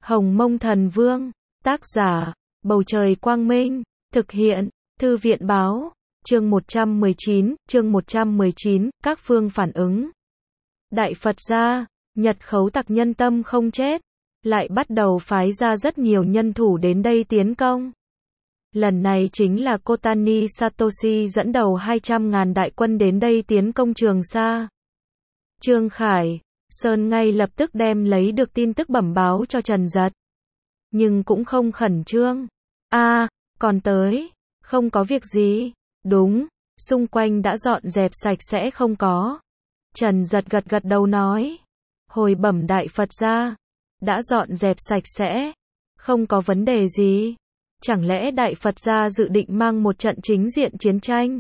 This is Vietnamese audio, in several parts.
Hồng Mông Thần Vương, tác giả, Bầu Trời Quang Minh, thực hiện, Thư viện Báo, chương 119, các phương phản ứng. Đại Phật gia, Nhật khấu tặc nhân tâm không chết, lại bắt đầu phái ra rất nhiều nhân thủ đến đây tiến công. Lần này chính là Kotani Satoshi dẫn đầu 200.000 đại quân đến đây tiến công Trường Sa. Trương Khải Sơn ngay lập tức đem lấy được tin tức bẩm báo cho Trần Dật. Nhưng cũng không khẩn trương. Còn tới, không có việc gì. Đúng, xung quanh đã dọn dẹp sạch sẽ không có. Trần Dật gật gật đầu nói. Hồi bẩm Đại Phật gia, đã dọn dẹp sạch sẽ, không có vấn đề gì. Chẳng lẽ Đại Phật gia dự định mang một trận chính diện chiến tranh?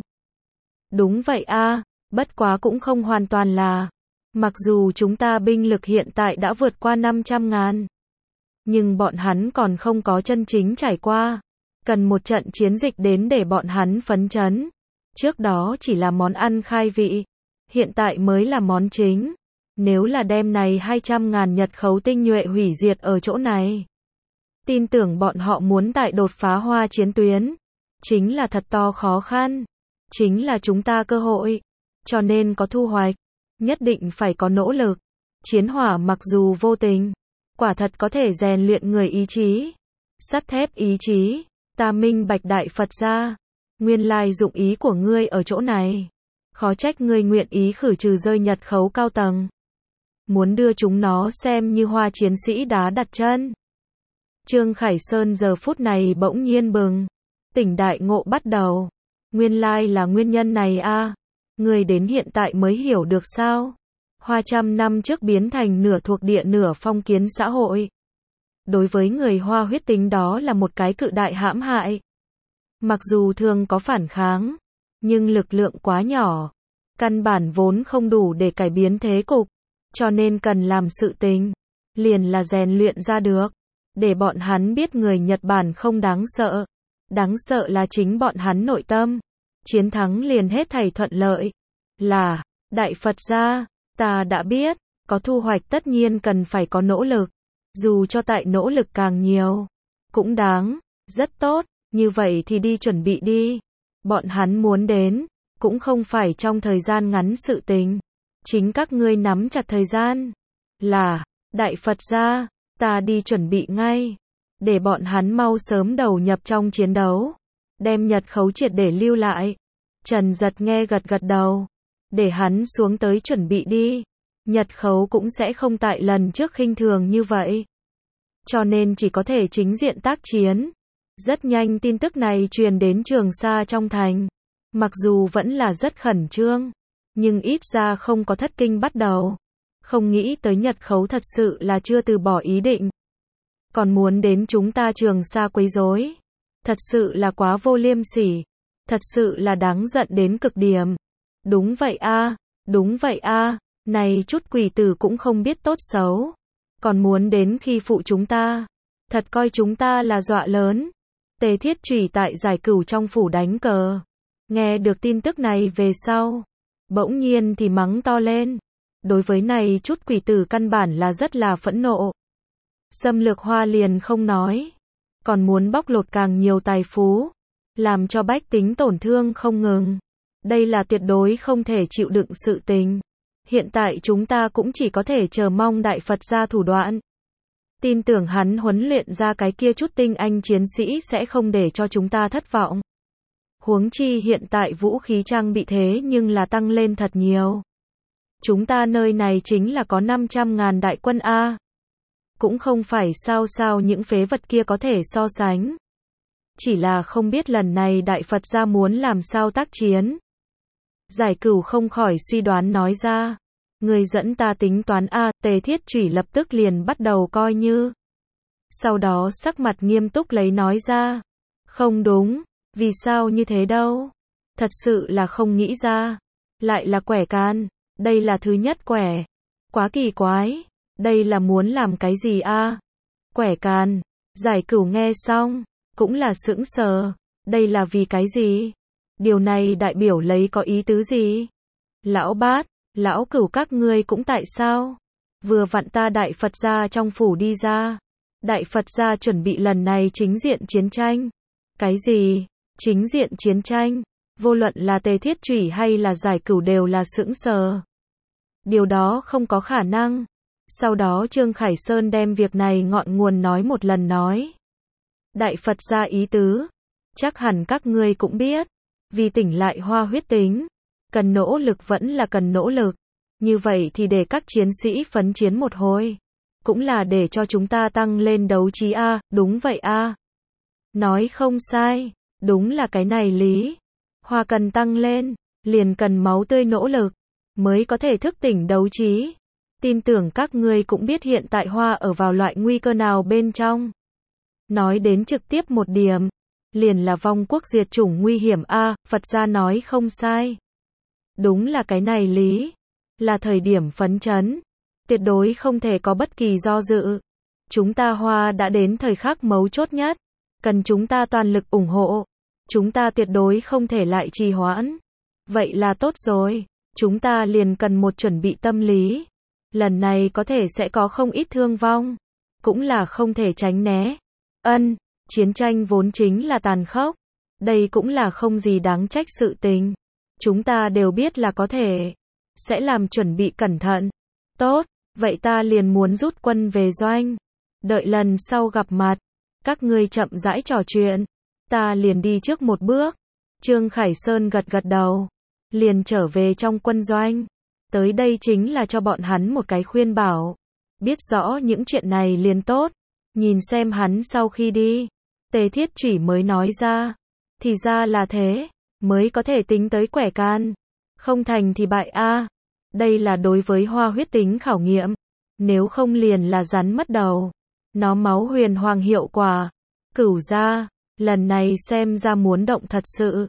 Đúng vậy bất quá cũng không hoàn toàn là. Mặc dù chúng ta binh lực hiện tại đã vượt qua 500.000, nhưng bọn hắn còn không có chân chính trải qua. Cần một trận chiến dịch đến để bọn hắn phấn chấn. Trước đó chỉ là món ăn khai vị, hiện tại mới là món chính. Nếu là đem này 200.000 Nhật khấu tinh nhuệ hủy diệt ở chỗ này, tin tưởng bọn họ muốn tại đột phá hoa chiến tuyến, chính là thật to khó khăn. Chính là chúng ta cơ hội, cho nên có thu hoạch, nhất định phải có nỗ lực. Chiến hỏa mặc dù vô tình, quả thật có thể rèn luyện người ý chí. Sắt thép ý chí, ta minh bạch Đại Phật gia, nguyên lai dụng ý của ngươi ở chỗ này. Khó trách ngươi nguyện ý khử trừ rơi Nhật khấu cao tầng. Muốn đưa chúng nó xem như hoa chiến sĩ đá đặt chân. Trương Khải Sơn giờ phút này bỗng nhiên bừng tỉnh đại ngộ bắt đầu. Nguyên lai là nguyên nhân này Người đến hiện tại mới hiểu được sao? Hoa 100 năm trước biến thành nửa thuộc địa nửa phong kiến xã hội. Đối với người Hoa huyết tính đó là một cái cự đại hãm hại. Mặc dù thường có phản kháng, nhưng lực lượng quá nhỏ, căn bản vốn không đủ để cải biến thế cục, cho nên cần làm sự tình, liền là rèn luyện ra được, để bọn hắn biết người Nhật Bản không đáng sợ. Đáng sợ là chính bọn hắn nội tâm. Chiến thắng liền hết thảy thuận lợi. Là, Đại Phật gia, ta đã biết, có thu hoạch tất nhiên cần phải có nỗ lực. Dù cho tại nỗ lực càng nhiều, cũng đáng, rất tốt, như vậy thì đi chuẩn bị đi. Bọn hắn muốn đến, cũng không phải trong thời gian ngắn sự tình. Chính các ngươi nắm chặt thời gian. Là, Đại Phật gia, ta đi chuẩn bị ngay. Để bọn hắn mau sớm đầu nhập trong chiến đấu. Đem Nhật khấu triệt để lưu lại. Trần Dật nghe gật gật đầu. Để hắn xuống tới chuẩn bị đi. Nhật khấu cũng sẽ không tại lần trước khinh thường như vậy. Cho nên chỉ có thể chính diện tác chiến. Rất nhanh tin tức này truyền đến Trường Sa trong thành. Mặc dù vẫn là rất khẩn trương, nhưng ít ra không có thất kinh bắt đầu. Không nghĩ tới Nhật khấu thật sự là chưa từ bỏ ý định. Còn muốn đến chúng ta Trường Sa quấy rối. Thật sự là quá vô liêm sỉ. Thật sự là đáng giận đến cực điểm. Đúng vậy đúng vậy này chút quỷ tử cũng không biết tốt xấu. Còn muốn đến khi phụ chúng ta. Thật coi chúng ta là dọa lớn. Tề Thiết Trùy tại Giải Cửu trong phủ đánh cờ. Nghe được tin tức này về sau, bỗng nhiên thì mắng to lên. Đối với này chút quỷ tử căn bản là rất là phẫn nộ. Xâm lược Hoa liền không nói, còn muốn bóc lột càng nhiều tài phú, làm cho bách tính tổn thương không ngừng. Đây là tuyệt đối không thể chịu đựng sự tình. Hiện tại chúng ta cũng chỉ có thể chờ mong Đại Phật gia thủ đoạn. Tin tưởng hắn huấn luyện ra cái kia chút tinh anh chiến sĩ sẽ không để cho chúng ta thất vọng. Huống chi hiện tại vũ khí trang bị thế nhưng là tăng lên thật nhiều. Chúng ta nơi này chính là có 500.000 đại quân cũng không phải sao những phế vật kia có thể so sánh. Chỉ là không biết lần này Đại Phật gia muốn làm sao tác chiến. Giải Cửu không khỏi suy đoán nói ra. Người dẫn ta tính toán Tề Thiết Trùy lập tức liền bắt đầu coi như. Sau đó sắc mặt nghiêm túc lấy nói ra. Không đúng, vì sao như thế đâu. Thật sự là không nghĩ ra. Lại là quẻ can, đây là thứ nhất quẻ. Quá kỳ quái, đây là muốn làm cái gì Quẻ can, Giải Cửu nghe xong, cũng là sững sờ. Đây là vì cái gì? Điều này đại biểu lấy có ý tứ gì? Lão Bát, Lão Cửu các ngươi cũng tại sao? Vừa vặn ta Đại Phật gia trong phủ đi ra. Đại Phật gia chuẩn bị lần này chính diện chiến tranh. Cái gì? Chính diện chiến tranh? Vô luận là Tề Thiết Chủy hay là Giải Cửu đều là sững sờ. Điều đó không có khả năng. Sau đó Trương Khải Sơn đem việc này ngọn nguồn nói một lần nói. Đại Phật gia ý tứ. Chắc hẳn các ngươi cũng biết. Vì tỉnh lại Hoa huyết tính. Cần nỗ lực vẫn là cần nỗ lực. Như vậy thì để các chiến sĩ phấn chiến một hồi. Cũng là để cho chúng ta tăng lên đấu trí a, đúng vậy a. Nói không sai, đúng là cái này lý. Hoa cần tăng lên, liền cần máu tươi nỗ lực, mới có thể thức tỉnh đấu trí. Tin tưởng các ngươi cũng biết hiện tại Hoa ở vào loại nguy cơ nào bên trong. Nói đến trực tiếp một điểm, liền là vong quốc diệt chủng nguy hiểm a, Phật gia nói không sai. Đúng là cái này lý, là thời điểm phấn chấn. Tuyệt đối không thể có bất kỳ do dự. Chúng ta Hoa đã đến thời khắc mấu chốt nhất. Cần chúng ta toàn lực ủng hộ. Chúng ta tuyệt đối không thể lại trì hoãn. Vậy là tốt rồi. Chúng ta liền cần một chuẩn bị tâm lý. Lần này có thể sẽ có không ít thương vong. Cũng là không thể tránh né. Chiến tranh vốn chính là tàn khốc. Đây cũng là không gì đáng trách sự tình. Chúng ta đều biết là có thể. Sẽ làm chuẩn bị cẩn thận. Tốt. Vậy ta liền muốn rút quân về doanh. Đợi lần sau gặp mặt, các ngươi chậm rãi trò chuyện. Ta liền đi trước một bước. Trương Khải Sơn gật gật đầu. Liền trở về trong quân doanh. Tới đây chính là cho bọn hắn một cái khuyên bảo. Biết rõ những chuyện này liền tốt. Nhìn xem hắn sau khi đi. Tề Thiết Chủy mới nói ra. Thì ra là thế. Mới có thể tính tới quẻ can. Không thành thì bại a. Đây là đối với Hoa huyết tính khảo nghiệm. Nếu không liền là rắn mất đầu. Nó máu huyền hoàng hiệu quả. Cửu gia, lần này xem ra muốn động thật sự.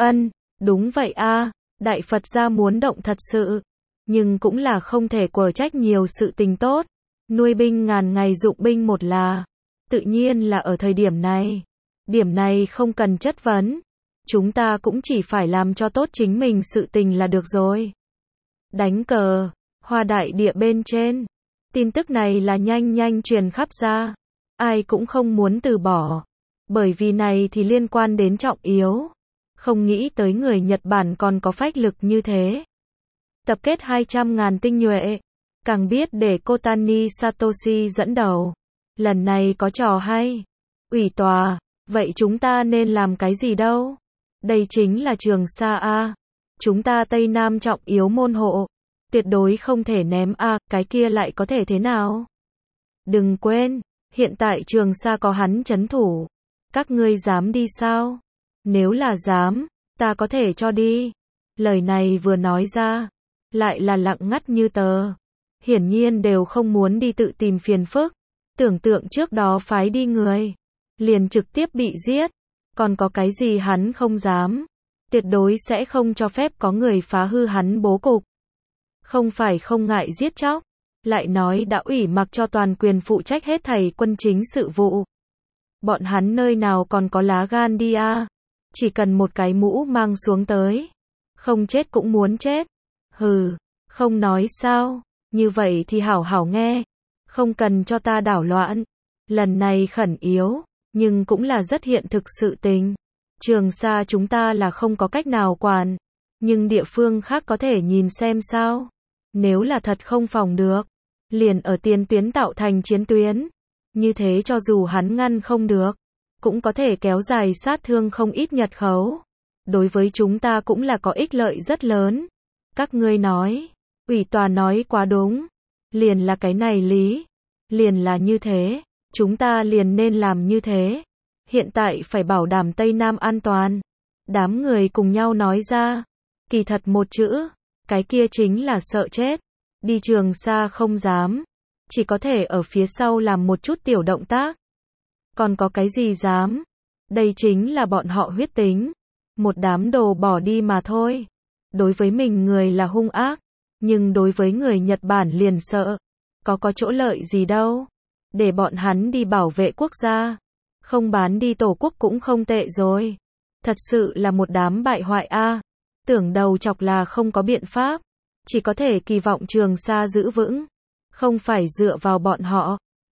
Đúng vậy a, Đại Phật gia muốn động thật sự. Nhưng cũng là không thể quở trách nhiều sự tình tốt. Nuôi binh ngàn ngày dụng binh một là. Tự nhiên là ở thời điểm này. Điểm này không cần chất vấn. Chúng ta cũng chỉ phải làm cho tốt chính mình sự tình là được rồi. Đánh cờ, Hoa đại địa bên trên. Tin tức này là nhanh truyền khắp ra. Ai cũng không muốn từ bỏ. Bởi vì này thì liên quan đến trọng yếu. Không nghĩ tới người Nhật Bản còn có phách lực như thế. Tập kết 200.000 tinh nhuệ. Càng biết để Kotani Satoshi dẫn đầu. Lần này có trò hay. Ủy tòa, vậy chúng ta nên làm cái gì đâu? Đây chính là Trường Sa a. Chúng ta Tây Nam trọng yếu môn hộ. Tuyệt đối không thể ném a, cái kia lại có thể thế nào? Đừng quên, hiện tại Trường Sa có hắn trấn thủ. Các ngươi dám đi sao? Nếu là dám, ta có thể cho đi. Lời này vừa nói ra, lại là lặng ngắt như tờ. Hiển nhiên đều không muốn đi tự tìm phiền phức. Tưởng tượng trước đó phái đi người, liền trực tiếp bị giết. Còn có cái gì hắn không dám? Tuyệt đối sẽ không cho phép có người phá hư hắn bố cục. Không phải không ngại giết chóc, lại nói đã ủy mặc cho toàn quyền phụ trách hết thảy quân chính sự vụ. Bọn hắn nơi nào còn có lá gan đi a? Chỉ cần một cái mũ mang xuống tới, không chết cũng muốn chết. Hừ, không nói sao? Như vậy thì hảo hảo nghe, không cần cho ta đảo loạn. Lần này khẩn yếu, nhưng cũng là rất hiện thực sự tình. Trường Sa chúng ta là không có cách nào quản, nhưng địa phương khác có thể nhìn xem sao. Nếu là thật không phòng được, liền ở tiền tuyến tạo thành chiến tuyến. Như thế cho dù hắn ngăn không được, cũng có thể kéo dài sát thương không ít nhật khấu. Đối với chúng ta cũng là có ích lợi rất lớn. Các ngươi nói, ủy tòa nói quá đúng. Liền là cái này lý. Liền là như thế, chúng ta liền nên làm như thế. Hiện tại phải bảo đảm Tây Nam an toàn. Đám người cùng nhau nói ra. Kỳ thật một chữ, cái kia chính là sợ chết. Đi Trường Sa không dám. Chỉ có thể ở phía sau làm một chút tiểu động tác. Còn có cái gì dám? Đây chính là bọn họ huyết tính. Một đám đồ bỏ đi mà thôi. Đối với mình người là hung ác. Nhưng đối với người Nhật Bản liền sợ. Có chỗ lợi gì đâu. Để bọn hắn đi bảo vệ quốc gia. Không bán đi tổ quốc cũng không tệ rồi. Thật sự là một đám bại hoại a. Tưởng đầu chọc là không có biện pháp. Chỉ có thể kỳ vọng Trường Sa giữ vững. Không phải dựa vào bọn họ.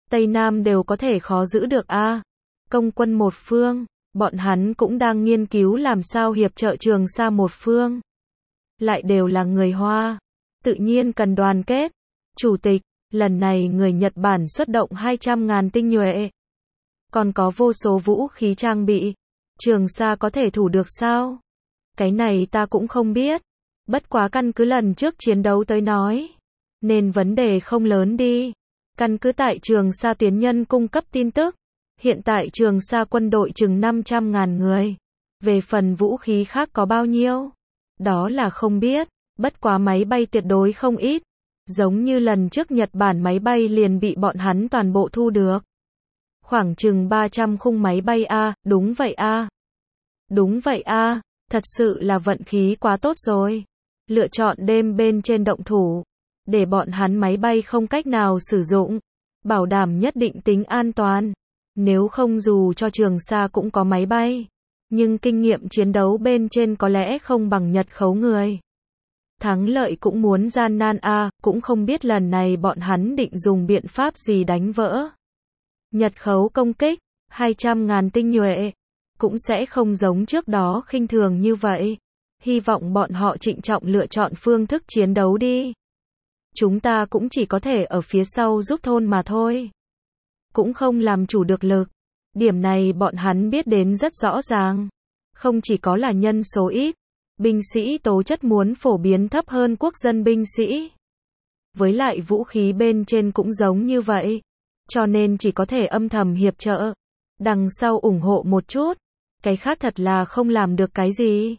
Tây Nam đều có thể khó giữ được a. Công quân một phương, bọn hắn cũng đang nghiên cứu làm sao hiệp trợ Trường Sa một phương. Lại đều là người Hoa, tự nhiên cần đoàn kết. Chủ tịch, lần này người Nhật Bản xuất động 200.000 tinh nhuệ. Còn có vô số vũ khí trang bị. Trường Sa có thể thủ được sao? Cái này ta cũng không biết. Bất quá căn cứ lần trước chiến đấu tới nói. Nên vấn đề không lớn đi. Căn cứ tại Trường Sa tuyến nhân cung cấp tin tức. Hiện tại Trường Sa quân đội chừng 500.000 người. Về phần vũ khí khác có bao nhiêu? Đó là không biết. Bất quá máy bay tuyệt đối không ít. Giống như lần trước Nhật Bản máy bay liền bị bọn hắn toàn bộ thu được. Khoảng chừng 300 khung máy bay a, đúng vậy a. Đúng vậy a, thật sự là vận khí quá tốt rồi. Lựa chọn đêm bên trên động thủ, để bọn hắn máy bay không cách nào sử dụng, bảo đảm nhất định tính an toàn. Nếu không dù cho Trường Sa cũng có máy bay, nhưng kinh nghiệm chiến đấu bên trên có lẽ không bằng Nhật khấu người. Thắng lợi cũng muốn gian nan a, cũng không biết lần này bọn hắn định dùng biện pháp gì đánh vỡ. Nhật khấu công kích, 200.000 tinh nhuệ, cũng sẽ không giống trước đó khinh thường như vậy. Hy vọng bọn họ trịnh trọng lựa chọn phương thức chiến đấu đi. Chúng ta cũng chỉ có thể ở phía sau giúp thôn mà thôi. Cũng không làm chủ được lực. Điểm này bọn hắn biết đến rất rõ ràng. Không chỉ có là nhân số ít, binh sĩ tố chất muốn phổ biến thấp hơn quốc dân binh sĩ. Với lại vũ khí bên trên cũng giống như vậy. Cho nên chỉ có thể âm thầm hiệp trợ. Đằng sau ủng hộ một chút. Cái khác thật là không làm được cái gì.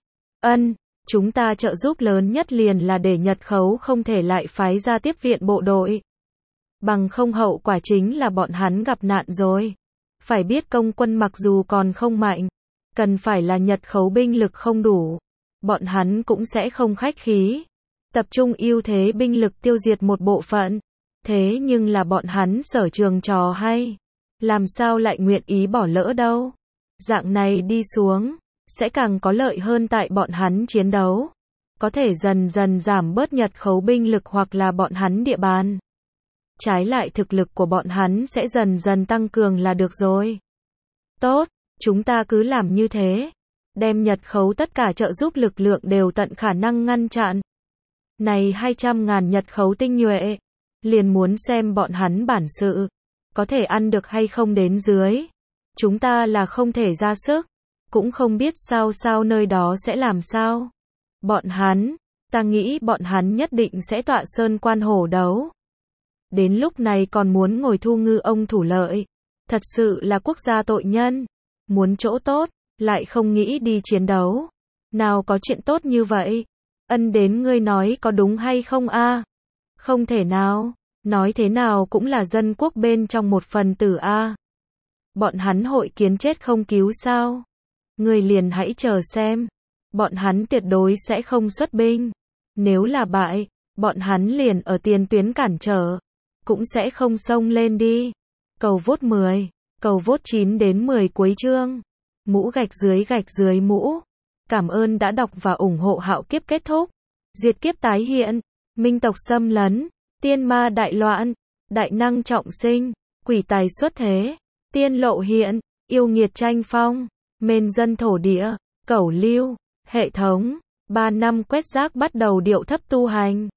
Chúng ta trợ giúp lớn nhất liền là để Nhật khấu không thể lại phái ra tiếp viện bộ đội. Bằng không hậu quả chính là bọn hắn gặp nạn rồi. Phải biết công quân mặc dù còn không mạnh, cần phải là Nhật khấu binh lực không đủ. Bọn hắn cũng sẽ không khách khí. Tập trung ưu thế binh lực tiêu diệt một bộ phận. Thế nhưng là bọn hắn sở trường trò hay. Làm sao lại nguyện ý bỏ lỡ đâu. Dạng này đi xuống, sẽ càng có lợi hơn tại bọn hắn chiến đấu. Có thể dần dần giảm bớt Nhật khấu binh lực hoặc là bọn hắn địa bàn. Trái lại thực lực của bọn hắn sẽ dần dần tăng cường là được rồi. Tốt, chúng ta cứ làm như thế. Đem Nhật khấu tất cả trợ giúp lực lượng đều tận khả năng ngăn chặn. Này 200.000 Nhật khấu tinh nhuệ. Liền muốn xem bọn hắn bản sự. Có thể ăn được hay không đến dưới. Chúng ta là không thể ra sức. Cũng không biết sao nơi đó sẽ làm sao. Bọn hắn, ta nghĩ bọn hắn nhất định sẽ tọa sơn quan hổ đấu. Đến lúc này còn muốn ngồi thu ngư ông thủ lợi. Thật sự là quốc gia tội nhân. Muốn chỗ tốt, lại không nghĩ đi chiến đấu. Nào có chuyện tốt như vậy. Đến ngươi nói có đúng hay không a? Không thể nào. Nói thế nào cũng là dân quốc bên trong một phần tử a. Bọn hắn hội kiến chết không cứu sao? Ngươi liền hãy chờ xem. Bọn hắn tuyệt đối sẽ không xuất binh. Nếu là bại, bọn hắn liền ở tiền tuyến cản trở. Cũng sẽ không xông lên đi. Cầu vote 10, cầu vote 9 đến 10 cuối chương. Mũ gạch dưới mũ. Cảm ơn đã đọc và ủng hộ Hạo Kiếp kết thúc. Diệt kiếp tái hiện. Minh tộc xâm lấn. Tiên ma đại loạn. Đại năng trọng sinh. Quỷ tài xuất thế. Tiên lộ hiện. Yêu nghiệt tranh phong. Mên dân thổ địa. Cẩu lưu. Hệ thống. 3 năm quét rác bắt đầu điệu thấp tu hành.